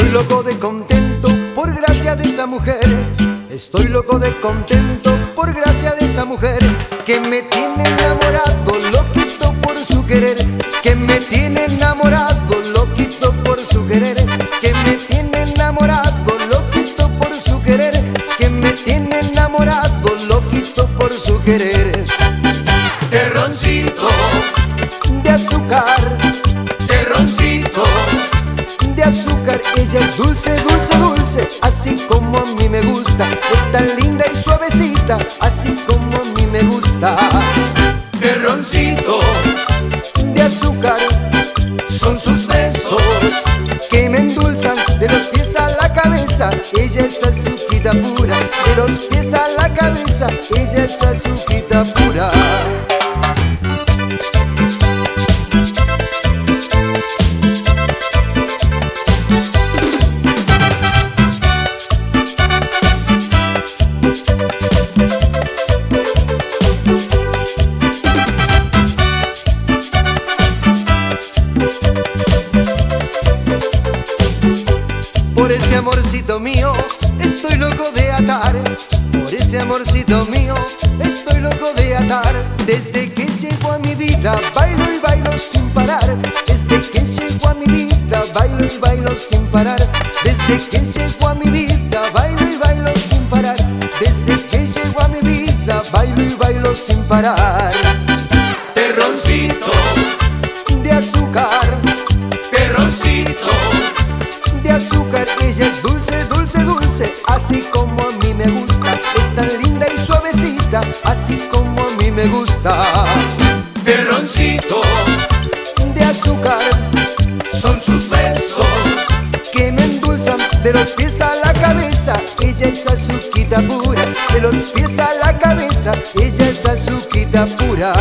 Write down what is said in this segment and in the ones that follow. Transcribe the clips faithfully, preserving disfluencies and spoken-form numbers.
Estoy loco de contento por gracia de esa mujer. Estoy loco de contento por gracia de esa mujer que me tiene enamorado, loquito por su querer. Que me tiene enamorado, loquito por su querer. Que me tiene enamorado, loquito por su querer. Que me tiene enamorado, loquito por su querer. Terroncito de azúcar, terroncito de azúcar. Ella es dulce, dulce, dulce, así como a mí me gusta. Es tan linda y suavecita, así como a mí me gusta. Terroncito de azúcar, son sus besos que me endulzan de los pies a la cabeza. Ella es azuquita pura, de los pies a la cabeza. Ella es azuquita pura. Por ese amorcito mío estoy loco de atar. Por ese amorcito mío estoy loco de atar. Desde que llegó a mi vida bailo y bailo sin parar. Desde que llegó a mi vida bailo y bailo sin parar. Desde que llegó a mi vida bailo y bailo sin parar. Desde que llegó a mi vida bailo y bailo sin parar. Terroncito de azúcar, terroncito de azúcar. Ella es dulce, dulce, dulce, así como a mí me gusta. Es tan linda y suavecita, así como a mí me gusta. Terroncito de azúcar, son sus besos que me endulzan de los pies a la cabeza. Ella es azuquita pura, de los pies a la cabeza. Ella es azuquita pura.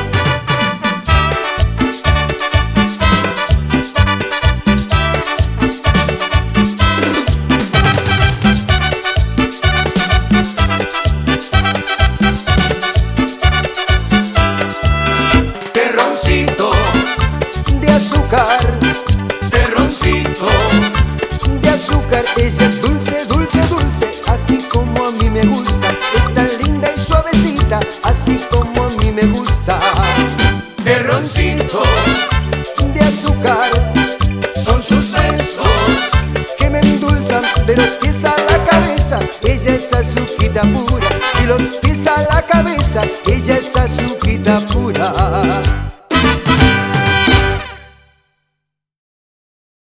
Terroncito de azúcar, terroncito de azúcar. Ella es dulce, dulce, dulce, así como a mí me gusta. Es tan linda y suavecita, así como a mí me gusta. Terroncito de azúcar, son sus besos que me endulzan de los pies a la cabeza. Ella es azuquita pura, de los pies a la cabeza. Ella es azuquita pura.